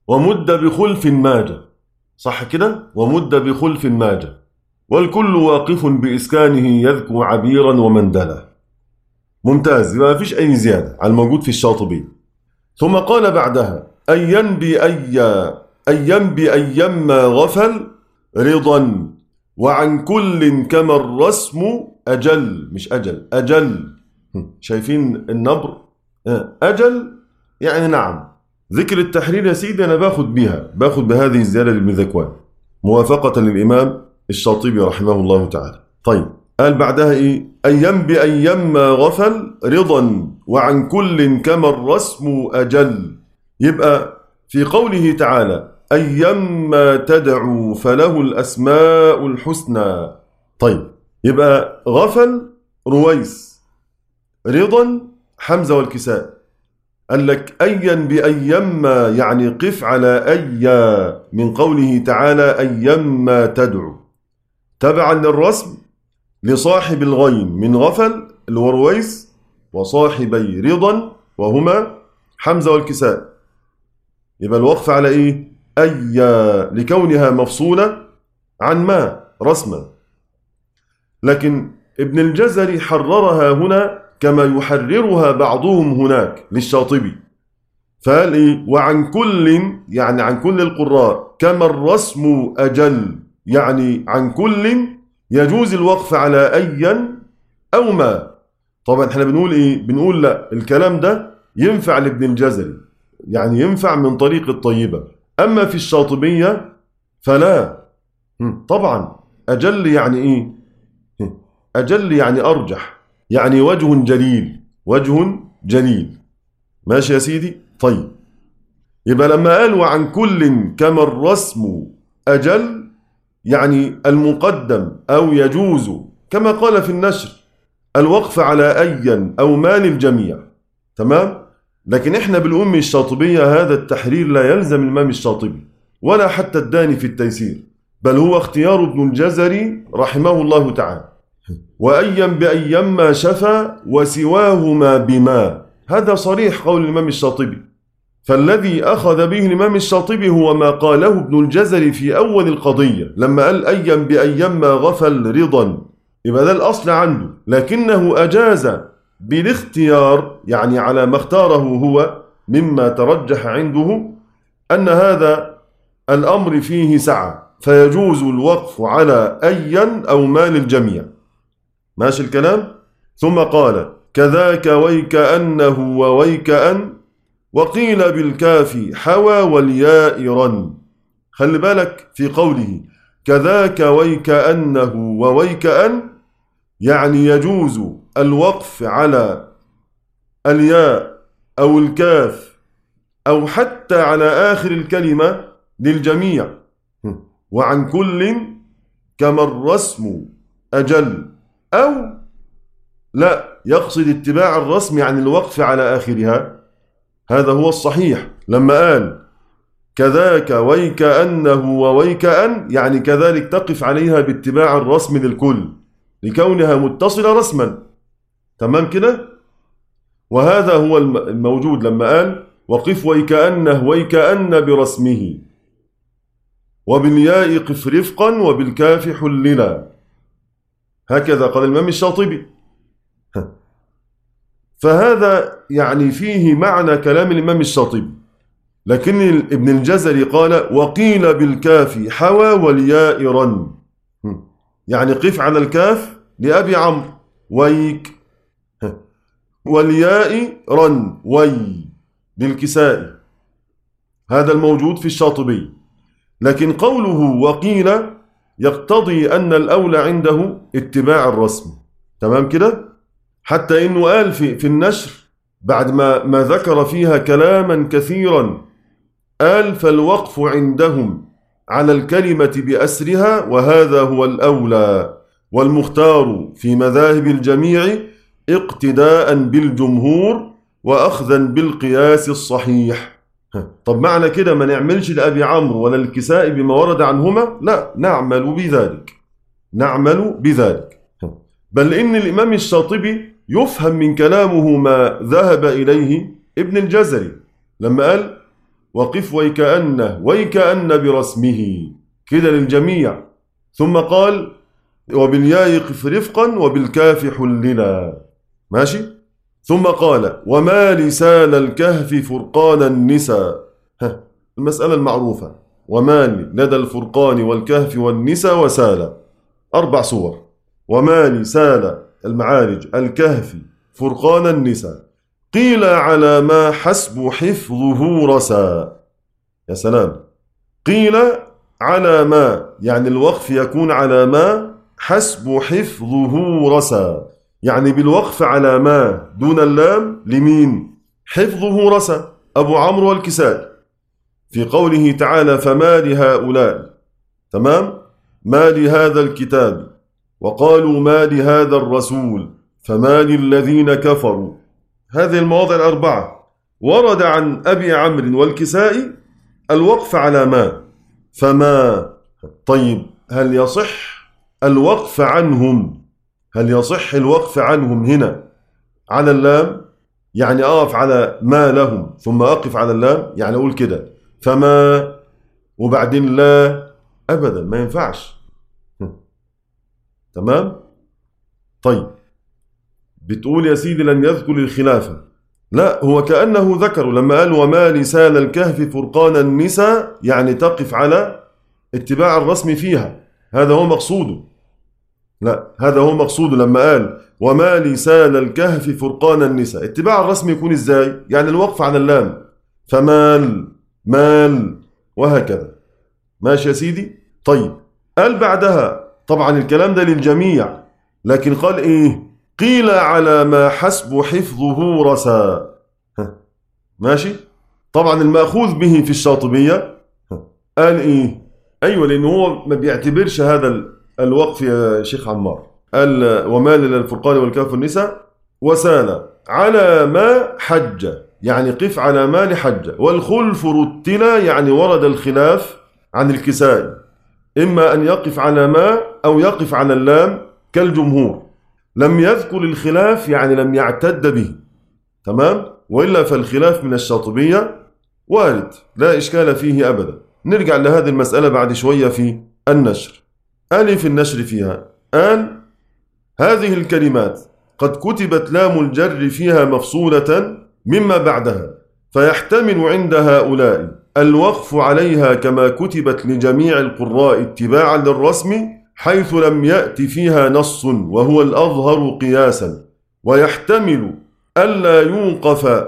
ومد بخلف ماجة، صح كده؟ ومد بخلف ماجة، والكل واقف بإسكانه يذكو عبيرا ومندلا. ممتاز، يبقى ما فيش أي زيادة على الموجود في الشاطبي. ثم قال بعدها أيا بأيا أيا بأيما غفل رضا وعن كل كما الرسم أجل، مش أجل، أجل. شايفين النبر؟ أجل يعني نعم. ذكر التحرير يا سيدي أنا باخد بها باخد بهذه الزيادة لابن ذكوان موافقة للإمام الشاطبي رحمه الله تعالى. طيب قال بعدها إيه؟ أيام بأيما غفل رضا وعن كل كما الرسم أجل. يبقى في قوله تعالى أيما تدعو فله الأسماء الحسنى. طيب يبقى غفل رويس، رضا حمزة والكساء. قال لك أيا بأيما يعني قف على أيا من قوله تعالى أيما تدعو، تبعا للرسم لصاحب الغين من غفل الورويس وصاحبي رضا وهما حمزة والكساء. يبقى الوقف على إيه؟ أيا لكونها مفصولة عن ما رسما. لكن ابن الجزري حررها هنا كما يحررها بعضهم هناك للشاطبي، فقال إيه؟ وعن كل يعني عن كل القراء كما الرسم أجل، يعني عن كل يجوز الوقف على أيا أو ما. طبعا احنا بنقول إيه؟ بنقول لا، الكلام ده ينفع لابن الجزري، يعني ينفع من طريق الطيبة، أما في الشاطبية فلا. طبعا أجل يعني إيه؟ أجل يعني أرجح، يعني وجه جليل، وجه جليل. ماشي يا سيدي؟ طيب يبقى لما قال وعن كل كما الرسم أجل يعني المقدم أو يجوز كما قال في النشر الوقف على أيا أو ما للجميع، تمام؟ لكن احنا بالأم الشاطبية هذا التحرير لا يلزم الإمام الشاطبي ولا حتى الداني في التيسير، بل هو اختيار ابن الجزري رحمه الله تعالى. وأيا بأيما شفى وسواهما بما، هذا صريح قول الإمام الشاطبي. فالذي أخذ به الإمام الشاطبي هو ما قاله ابن الجزري في أول القضية لما قال أيا بأيما غفل رضا، يبقى ده الأصل عنده، لكنه أجاز بالاختيار يعني على ما اختاره هو مما ترجح عنده أن هذا الأمر فيه سعة، فيجوز الوقف على أيا أو ما للجميع. ماشي الكلام؟ ثم قال كذاك ويكأنه وويكأن وقيل بالكاف حوى والياء رن. خلي بالك في قوله كذاك ويكأنه وويكأن يعني يجوز الوقف على الياء أو الكاف أو حتى على آخر الكلمة للجميع. وعن كل كما الرسم أجل، أو لا يقصد اتباع الرسم عن الوقف على آخرها، هذا هو الصحيح. لما قال كذاك ويكأنه وويكأن يعني كذلك تقف عليها باتباع الرسم للكل لكونها متصلة رسما، تمام كده؟ وهذا هو الموجود لما قال وقف ويكأنه ويكأن برسمه وبالياء قف رفقا وبالكاف حللا، هكذا قال الإمام الشاطبي. فهذا يعني فيه معنى كلام الإمام الشاطبي، لكن ابن الجزري قال وقيل بالكاف حوى والياء رن، يعني قف على الكاف لأبي عمرو ويك، والياء رن وي للكسائي، هذا الموجود في الشاطبي. لكن قوله وقيل يقتضي أن الأولى عنده اتباع الرسم، تمام كده؟ حتى إنه قال في, في النشر بعد ما, ما ذكر فيها كلاما كثيرا قال فالوقف عندهم على الكلمة بأسرها وهذا هو الأولى والمختار في مذاهب الجميع اقتداء بالجمهور وأخذا بالقياس الصحيح. طب معنى كده ما نعملش لأبي عمرو ولا الكسائي بما ورد عنهما؟ لا، نعمل بذلك، نعمل بذلك. بل إن الإمام الشاطبي يفهم من كلامه ما ذهب إليه ابن الجزري لما قال وقف ويكأن ويكأن برسمه كده للجميع. ثم قال وبالياء قف رفقا وبالكاف حللا. ماشي. ثم قال وما لسان الكهف فرقان النساء. المسألة المعروفة، وما لدى الفرقان والكهف والنساء وسال، أربع صور. وما لسان المعارج الكهف فرقان النساء قيل على ما حسب حفظه رسى. يا سلام. قيل على ما يعني الوقف يكون على ما حسب حفظه رسى، يعني بالوقف على ما دون اللام لمين؟ حفظه رسى أبو عمرو والكسائي في قوله تعالى فما لهؤلاء، تمام، ما لهذا الكتاب وقالوا ما لهذا الرسول فما للذين كفروا. هذه المواضع الأربعة ورد عن أبي عمرو والكسائي الوقف على ما. فما طيب هل يصح الوقف عنهم؟ هل يصح الوقف عنهم هنا على اللام؟ يعني أقف على ما لهم ثم أقف على اللام، يعني أقول كده فما وبعدين لا؟ أبدا ما ينفعش. تمام. طيب بتقول يا سيدي لن يذكر الخلافة، لا هو كأنه ذكر لما قال وما لسان الكهف فرقان النساء، يعني تقف على اتباع الرسم فيها، هذا هو مقصوده. لا هذا هو مقصوده لما قال وما لسان الكهف فرقان النساء، اتباع الرسم يكون ازاي؟ يعني الوقف على اللام، فمال مال وهكذا. ماشي يا سيدي. طيب قال بعدها طبعا الكلام ده للجميع، لكن قال ايه؟ قيل على ما حسب حفظه رسى. ماشي. طبعا المأخوذ به في الشاطبية قال ايه؟ ايوه لانه هو ما بيعتبرش هذا الوقف يا شيخ عمار. قال وما للفرقان والكهف والنساء وسال على ما حج، يعني قف على ما لحج. والخلف رتلا يعني ورد الخلاف عن الكسائي، إما أن يقف على ما أو يقف على اللام كالجمهور. لم يذكر الخلاف يعني لم يعتد به، تمام؟ وإلا فالخلاف من الشاطبية وارد لا إشكال فيه أبدا. نرجع لهذه المسألة بعد شوية في النشر. ألف النشر فيها قال هذه الكلمات قد كتبت لام الجر فيها مفصولة مما بعدها، فيحتمل عند هؤلاء الوقف عليها كما كتبت لجميع القراء اتباعا للرسم، حيث لم يأت فيها نص وهو الأظهر قياسا، ويحتمل ألا يوقف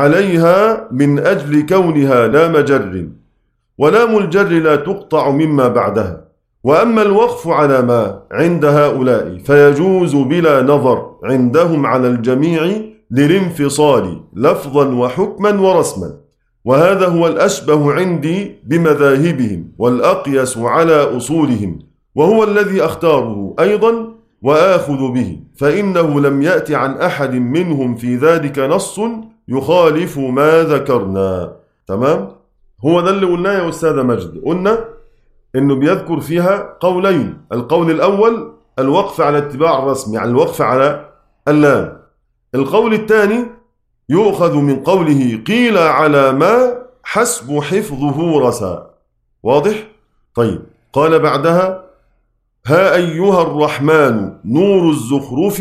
عليها من أجل كونها لام جر، ولام الجر لا تقطع مما بعدها. وأما الوقف على ما عند هؤلاء فيجوز بلا نظر عندهم على الجميع للانفصال لفظا وحكما ورسما، وهذا هو الأشبه عندي بمذاهبهم والأقيس على أصولهم، وهو الذي أختاره أيضا وآخذ به، فإنه لم يأت عن أحد منهم في ذلك نص يخالف ما ذكرنا. تمام؟ هو ده اللي قلناه يا أستاذ مجد. قلنا إنه بيذكر فيها قولين، القول الأول الوقف على اتباع الرسم يعني الوقف على اللام. القول الثاني يؤخذ من قوله قيل على ما حسب حفظه رسى. واضح؟ طيب قال بعدها ها أيها الرحمن نور الزخرف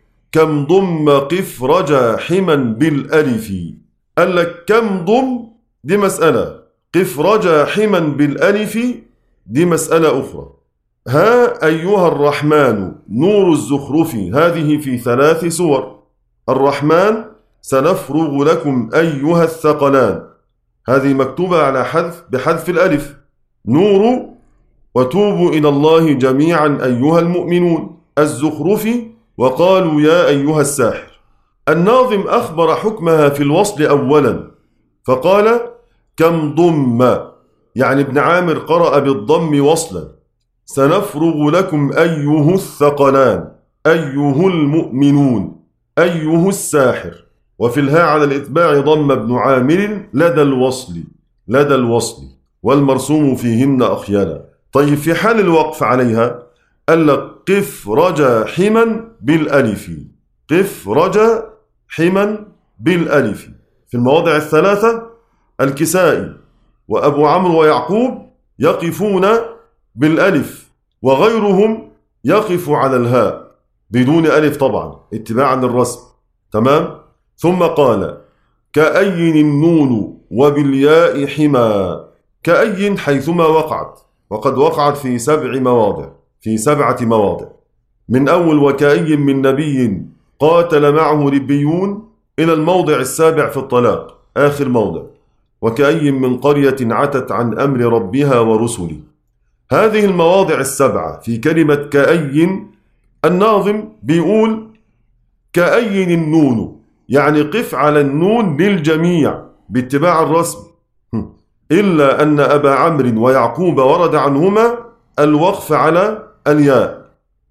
كم ضم قف رجا حما بالألف. قال لك كم ضم دي مسألة، قف رجا حما بالألف دي مسألة أخرى. ها أيها الرحمن نور الزخرف هذه في ثلاث سور. الرحمن سنفرغ لكم أيها الثقلان، هذه مكتوبة على حذف بحذف الألف. نور وتوبوا إلى الله جميعا أيها المؤمنون. الزخرف وقالوا يا أيها الساحر. الناظم أخبر حكمها في الوصل أولا فقال كم ضم، يعني ابن عامر قرأ بالضم وصلا. سنفرغ لكم أيه الثقلان أيه المؤمنون أيه الساحر. وفي الهاء على الإتباع ضم ابن عامر لدى الوصل لدى الوصل والمرسوم فيهن أخيلا. طيب في حال الوقف عليها قال لك قف رجا حما بالألف. قف رجا حما بالألف في المواضع الثلاثة. الكسائي وأبو عمرو ويعقوب يقفون بالألف، وغيرهم يقف على الهاء بدون ألف طبعا اتباعا للرسم. تمام. ثم قال كأي النون وبالياء حما. كأي حيثما وقعت، وقد وقعت في سبع مواضع في سبعة مواضع، من أول وكأي من نبي قاتل معه ربيون إلى الموضع السابع في الطلاق آخر موضع، وكأي من قرية عتت عن أمر ربها ورسله. هذه المواضع السبعة في كلمة كأي الناظم بيقول كأي النون، يعني قف على النون للجميع باتباع الرسم، إلا أن أبا عمرو ويعقوب ورد عنهما الوقف على الياء.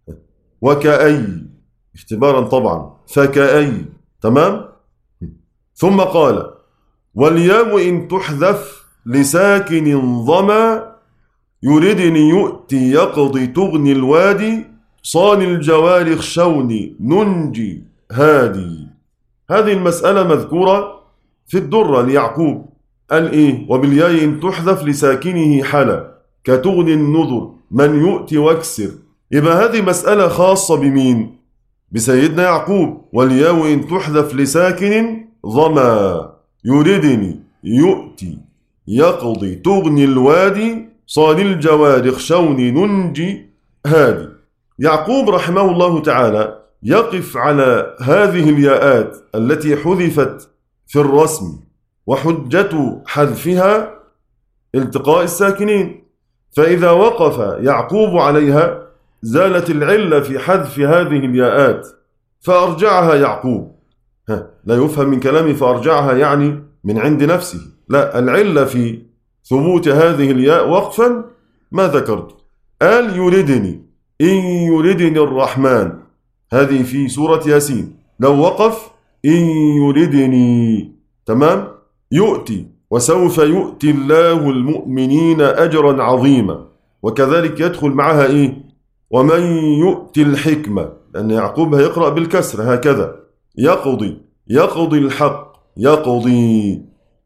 وكأي اختبارا طبعا، فكأي. تمام. ثم قال والياء إن تحذف لساكن ضما يردني يؤتي يقضي تغني الوادي صان الجوار اخشوني ننجي هادي. هذه المسألة مذكورة في الدرة ليعقوب، قال إيه؟ وبالياء إن تحذف لساكنه حلا كتغني النذر من يؤتي واكسر. يبقى هذه مسألة خاصة بمين؟ بسيدنا يعقوب. والياء إن تحذف لساكن ضما يردني يؤتي يقضي تغني الوادي صان الجوار اخشوني ننجي هادي. يعقوب رحمه الله تعالى يقف على هذه الياءات التي حذفت في الرسم، وحجة حذفها التقاء الساكنين، فإذا وقف يعقوب عليها زالت العلة في حذف هذه الياءات فأرجعها يعقوب. لا يفهم من كلامي فأرجعها يعني من عند نفسه، لا، العلة في ثبوت هذه الياء وقفا ما ذكرت. قال يردني إن يردني الرحمن، هذه في سورة ياسين، لو وقف إن يردني. تمام. يؤتي وسوف يؤتي الله المؤمنين أجرا عظيما، وكذلك يدخل معها إيه؟ ومن يؤتي الحكمة، لأن يعقوب هيقرأ بالكسر هكذا، يقضي يقضي الحق يقضي.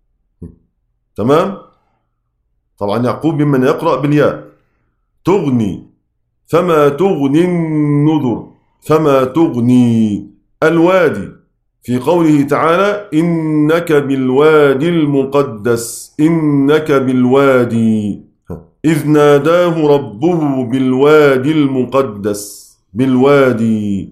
تمام. طبعا يعقوب ممن يقرأ بالياء. تغني فما تغني النذر فما تغني الوادي، في قوله تعالى إنك بالوادي المقدس إنك بالوادي، إذ ناداه ربه بالوادي المقدس بالوادي،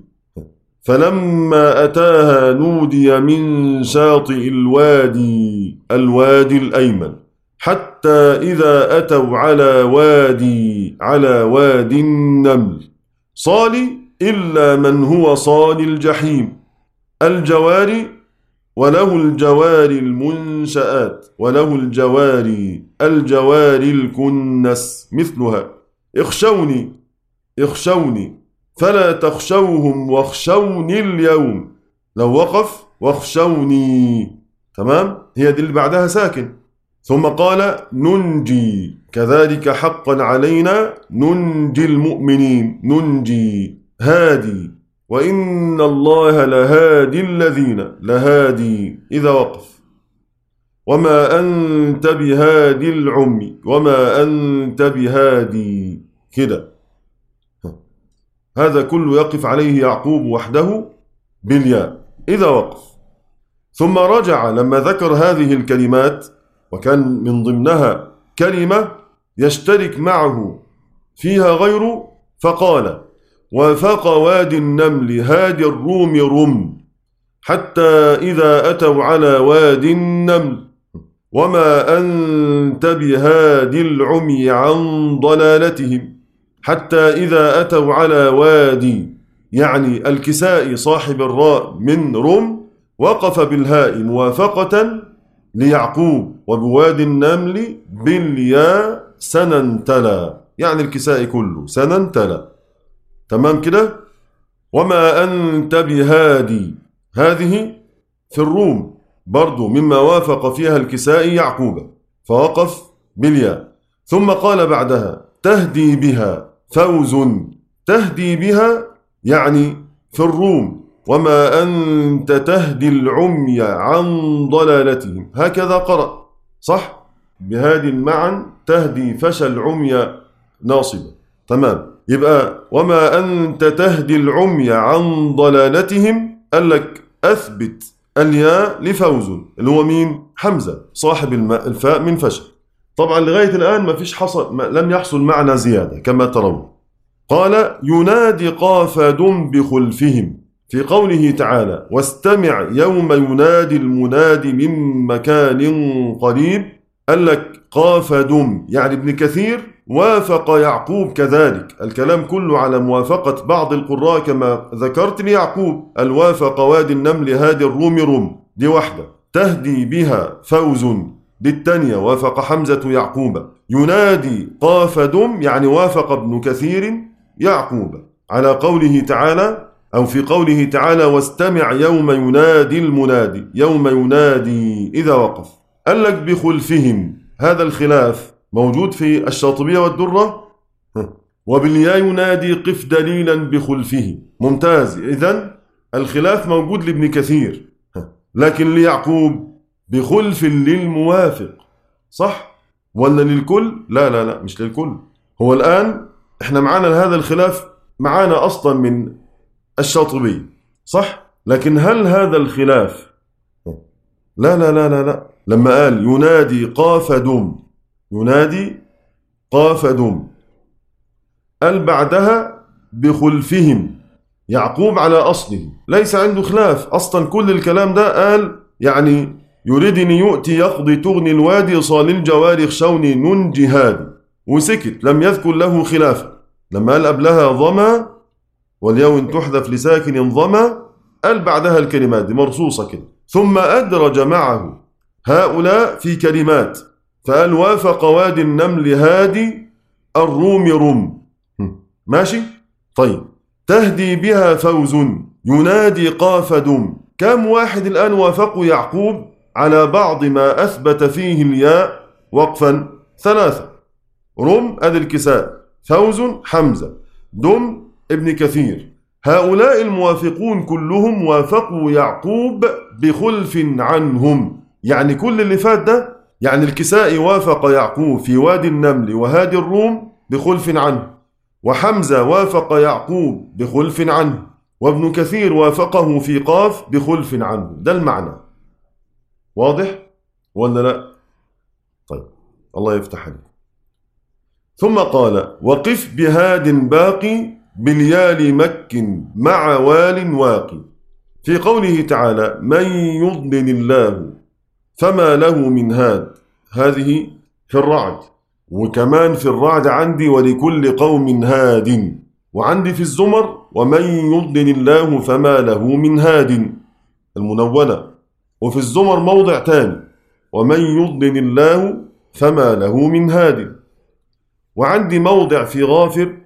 فلما أتاها نودي من شاطئ الوادي الوادي الأيمن حتى إذا أتوا على وادي على وادي النمل صال إلا من هو صال الجحيم الجواري وله الجواري المنشآت وله الجواري الجواري الكنس مثلها اخشوني اخشوني فلا تخشوهم واخشوني اليوم، لو وقف واخشوني. تمام. هي دي اللي بعدها ساكن. ثم قال ننجي كذلك حقا علينا ننجي المؤمنين ننجي هادي وإن الله لهادي الذين لهادي إذا وقف. وما أنت بهادي العمي وما أنت بهادي كده. هذا كله يقف عليه يعقوب وحده بالياء إذا وقف. ثم رجع لما ذكر هذه الكلمات، وكان من ضمنها كلمة يشترك معه فيها غيره، فقال وفاق وادي النمل هادي الروم رم حتى إذا أتوا على وادي النمل وما أنت بهادي العمي عن ضلالتهم حتى إذا أتوا على وادي، يعني الكسائي صاحب الراء من رم وقف بالهاء موافقة ليعقوب، وبوادي النمل بالياء سننتلا، يعني الكسائي كله سننتلا. تمام كده. وما أنت بهادي، هذه في الروم برضو مما وافق فيها الكسائي يعقوب فوقف بالياء. ثم قال بعدها تهدي بها فوز، تهدي بها يعني في الروم وما أنت تهدي العمي عن ضلالتهم، هكذا قرأ صح بهاد معا تهدي فشل عمي ناصبة. تمام. يبقى وما أنت تهدي العمي عن ضلالتهم، قال لك أثبت الياء لفوز اللي هو مين؟ حمزة صاحب الفاء من فشل. طبعا لغاية الآن ما فيش حصل، ما لم يحصل معنا زيادة كما ترون. قال ينادي قاف دم بخلفهم في قوله تعالى واستمع يوم ينادي المنادي من مكان قريب. قال لك قاف دم يعني ابن كثير وافق يعقوب كذلك، الكلام كله على موافقة بعض القراء كما ذكرت ليعقوب. الوافق وادي النمل هادي الروم رم، دي واحدة. تهدي بها فوز، دي الثانية وافق حمزة يعقوب. ينادي قاف دم يعني وافق ابن كثير يعقوب على قوله تعالى أو في قوله تعالى واستمع يوم ينادي المنادي، يوم ينادي إذا وقف. قال لك بخلفهم، هذا الخلاف موجود في الشاطبية والدرة. وبالياء ينادي قف دليلا بخلفه. ممتاز. إذن الخلاف موجود لابن كثير، لكن ليعقوب بخلف للموافق، صح ولا للكل؟ لا لا لا مش للكل. هو الآن احنا معانا هذا الخلاف معانا أصلا من الشاطبية، صح؟ لكن هل هذا الخلاف لا لا لا لا لا لما قال ينادي قاف دم، ينادي قاف دم، قال بعدها بخلفهم. يعقوب على أصله ليس عنده خلاف أصلا، كل الكلام ده قال يعني يريدني يؤتي يقضي تغني الوادي صال الجوار يخشوني ننجي هادي، وسكت لم يذكر له خلافا. لما قال قبلها ضما واليوم تحذف لساكن ضما، قال بعدها الكلمات دي مرصوصة كده، ثم أدرج معه هؤلاء في كلمات، فقال وافق وادي النمل هادي الروم رم. ماشي؟ طيب. تهدي بها فوز ينادي قاف دم، كم واحد الآن وافقوا يعقوب على بعض ما أثبت فيه الياء وقفا؟ ثلاثة. رم أدي الكساء، فوز حمزة، دم ابن كثير. هؤلاء الموافقون كلهم وافقوا يعقوب بخلف عنهم، يعني كل اللي فات ده يعني الكسائي وافق يعقوب في وادي النمل وهادي الروم بخلف عنه، وحمزة وافق يعقوب بخلف عنه، وابن كثير وافقه في قاف بخلف عنه. ده المعنى. واضح ولا لا؟ طيب الله يفتح عليك. ثم قال وقف بهاد باقي باليال مك مع وال واقي في قوله تعالى من يضلل الله فما له من هاد. هذه في الرعد، وكمان في الرعد عندي ولكل قوم هاد، وعندي في الزمر ومن يضلل الله فما له من هاد المنونة، وفي الزمر موضع تاني ومن يضلل الله فما له من هاد، وعندي موضع في غافر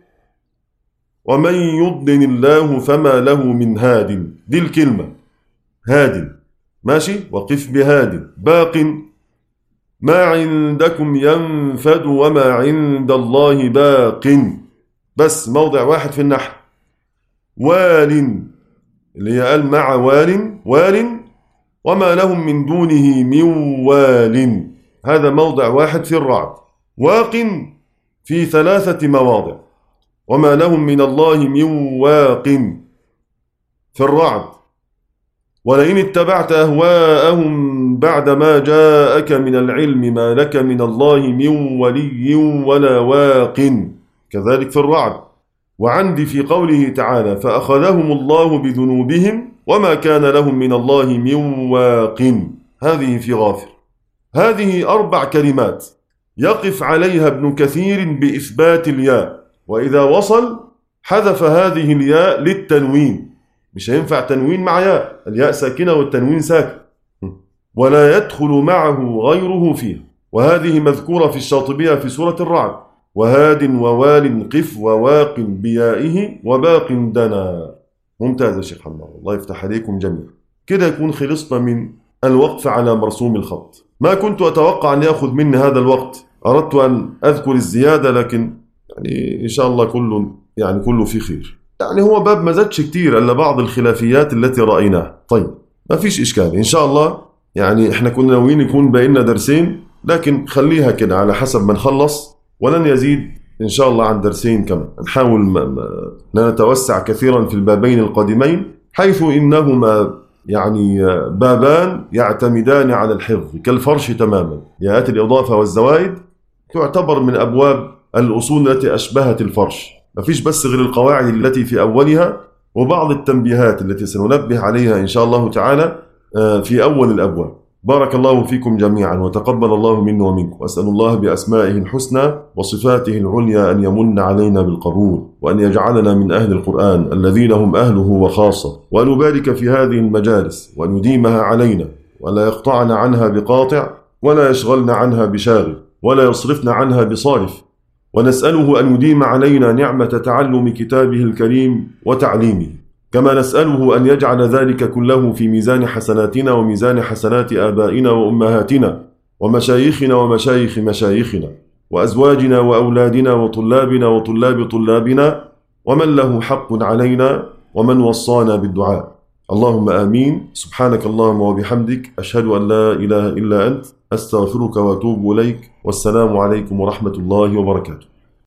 ومن يضلل الله فما له من هاد، دي الكلمة هاد. ماشي. وقف بهاد باق ما عندكم ينفد وما عند الله باق، بس موضع واحد في النحل. وال اللي هي قال مع وال وال وما لهم من دونه من وال، هذا موضع واحد في الرعد. واق في ثلاثة مواضع، وما لهم من الله من واق في الرعد. ولئن اتبعت أهواءهم بعدما جاءك من العلم ما لك من الله من ولي ولا واق، كذلك في الرعد. وعندي في قوله تعالى فأخذهم الله بذنوبهم وما كان لهم من الله من واق، هذه في غافر. هذه أربع كلمات يقف عليها ابن كثير بإثبات الياء، وإذا وصل حذف هذه الياء للتنوين، مش هينفع تنوين مع ياء، الياء ساكنة والتنوين ساكن، ولا يدخل معه غيره فيها. وهذه مذكورة في الشاطبية في سورة الرعد. وهاد ووال قف وواق بيائه وباق دنا. ممتاز يا شيخ حمد، الله يفتح عليكم جميعا. كده يكون خلصنا من الوقف على مرسوم الخط. ما كنت أتوقع أن يأخذ مني هذا الوقت، أردت أن أذكر الزيادة، لكن يعني إن شاء الله كله يعني كله في خير. يعني هو باب ما زادش كتير إلا بعض الخلافيات التي رأيناها. طيب ما فيش إشكال إن شاء الله. يعني إحنا كنا ناويين يكون بيننا درسين لكن خليها كده على حسب ما نخلص، ولن يزيد إن شاء الله عن درسين كمان. نحاول لا نتوسع كثيرا في البابين القادمين، حيث إنهما يعني بابان يعتمدان على الحفظ كالفرش تماما. يأتي الإضافة والزوائد تعتبر من أبواب الأصول التي أشبهت الفرش، مفيش بس غير القواعد التي في أولها وبعض التنبيهات التي سننبه عليها إن شاء الله تعالى في أول الأبواب. بارك الله فيكم جميعا وتقبل الله منا ومنكم، وأسأل الله بأسمائه الحسنى وصفاته العليا أن يمن علينا بالقبول، وأن يجعلنا من أهل القرآن الذين هم أهله وخاصة، وأن يبارك في هذه المجالس وأن يديمها علينا، ولا يقطعنا عنها بقاطع، ولا يشغلنا عنها بشاغل، ولا يصرفنا عنها بصارف. ونسأله أن يديم علينا نعمة تعلم كتابه الكريم وتعليمه، كما نسأله أن يجعل ذلك كله في ميزان حسناتنا وميزان حسنات آبائنا وأمهاتنا ومشايخنا ومشايخ مشايخنا وأزواجنا وأولادنا وطلابنا وطلاب طلابنا ومن له حق علينا ومن وصانا بالدعاء. اللهم آمين. سبحانك اللهم وبحمدك، أشهد أن لا إله إلا أنت، أستغفرك وأتوب إليك، والسلام عليكم ورحمة الله وبركاته.